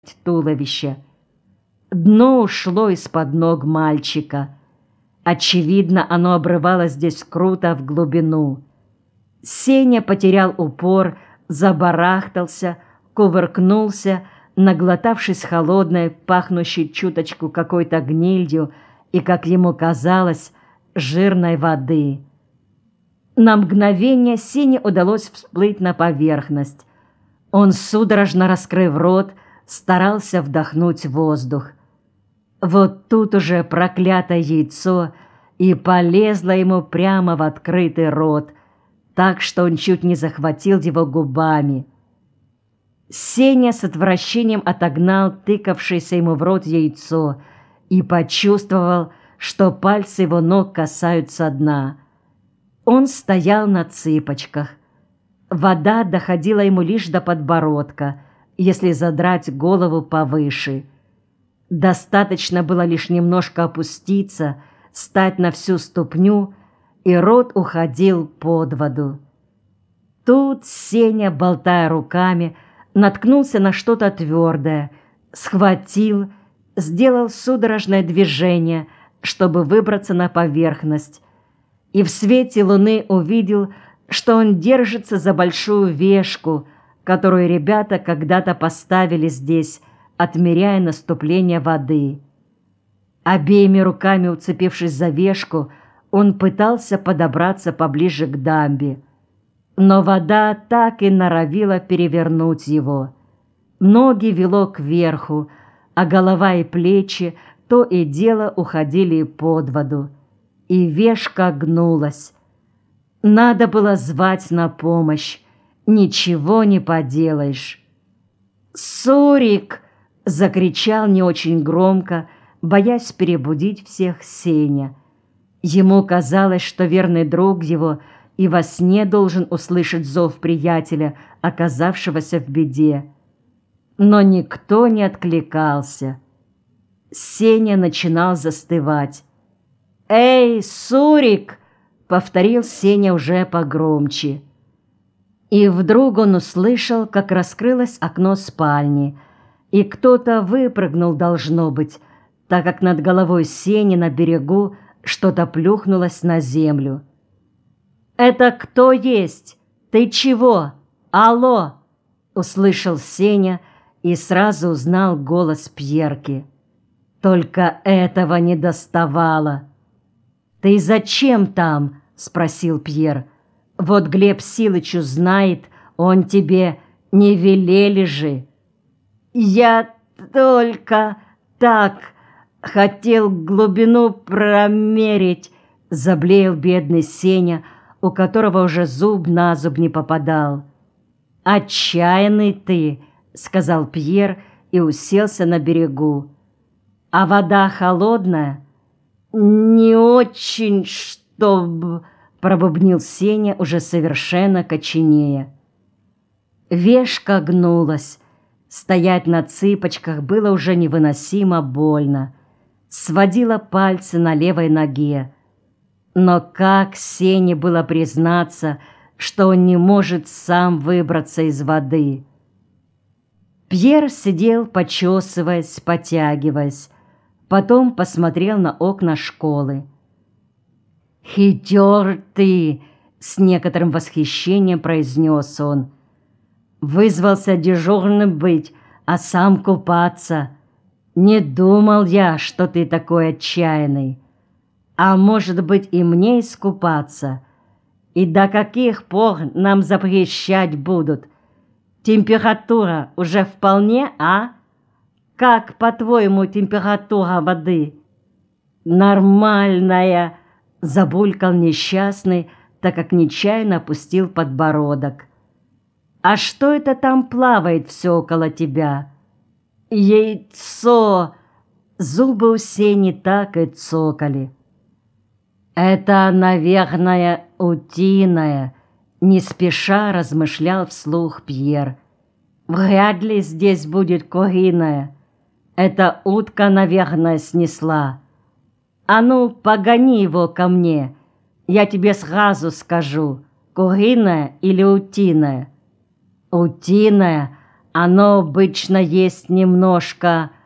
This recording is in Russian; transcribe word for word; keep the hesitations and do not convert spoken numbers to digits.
туловище. Дно ушло из-под ног мальчика. Очевидно, оно обрывалось здесь круто в глубину. Сеня потерял упор, забарахтался, кувыркнулся, наглотавшись холодной, пахнущей чуточку какой-то гнилью и, как ему казалось, жирной воды. На мгновение Сене удалось всплыть на поверхность. Он, судорожно раскрыв рот, старался вдохнуть воздух. Вот тут уже проклятое яйцо и полезло ему прямо в открытый рот, так что он чуть не захватил его губами. Сеня с отвращением отогнал тыкавшееся ему в рот яйцо и почувствовал, что пальцы его ног касаются дна. Он стоял на цыпочках. Вода доходила ему лишь до подбородка, если задрать голову повыше. Достаточно было лишь немножко опуститься, стать на всю ступню, и рот уходил под воду. Тут Сеня, болтая руками, наткнулся на что-то твердое, схватил, сделал судорожное движение, чтобы выбраться на поверхность, и в свете луны увидел, что он держится за большую вешку, которую ребята когда-то поставили здесь, отмеряя наступление воды. Обеими руками уцепившись за вешку, он пытался подобраться поближе к дамбе. Но вода так и норовила перевернуть его. Ноги вело кверху, а голова и плечи то и дело уходили под воду. И вешка гнулась. Надо было звать на помощь. Ничего не поделаешь. «Сурик!» — закричал не очень громко, боясь перебудить всех Сеня. Ему казалось, что верный друг его и во сне должен услышать зов приятеля, оказавшегося в беде. Но никто не откликался. Сеня начинал застывать. «Эй, Сурик!» — повторил Сеня уже погромче. И вдруг он услышал, как раскрылось окно спальни, и кто-то выпрыгнул, должно быть, так как над головой Сени на берегу что-то плюхнулось на землю. «Это кто есть? Ты чего? Алло!» — услышал Сеня и сразу узнал голос Пьерки. Только этого не доставало. «Ты зачем там?» — спросил Пьер. «Вот Глеб Силычу знает, он тебе не велели же». «Я только так хотел глубину промерить», — заблеял бедный Сеня, у которого уже зуб на зуб не попадал. «Отчаянный ты», — сказал Пьер и уселся на берегу. «А вода холодная?» «Не очень, чтоб...» — пробубнил Сеня, уже совершенно коченея. Вешка гнулась. Стоять на цыпочках было уже невыносимо больно. Сводила пальцы на левой ноге. Но как Сене было признаться, что он не может сам выбраться из воды? Пьер сидел, почесываясь, потягиваясь. Потом посмотрел на окна школы. «Хитер ты!» — с некоторым восхищением произнес он. «Вызвался дежурным быть, а сам купаться. Не думал я, что ты такой отчаянный. А может быть, и мне искупаться? И до каких пор нам запрещать будут? Температура уже вполне, а? Как, по-твоему, температура воды?» «Нормальная!» — забулькал несчастный, так как нечаянно опустил подбородок. «А что это там плавает все около тебя?» «Яйцо!» Зубы у Сени так и цокали. «Это, наверное, утиное», — не спеша размышлял вслух Пьер. «Вряд ли здесь будет куриное. Эта утка, наверное, снесла. А ну, погони его ко мне, я тебе сразу скажу, куриное или утиное». «Утиное», Оно обычно есть немножко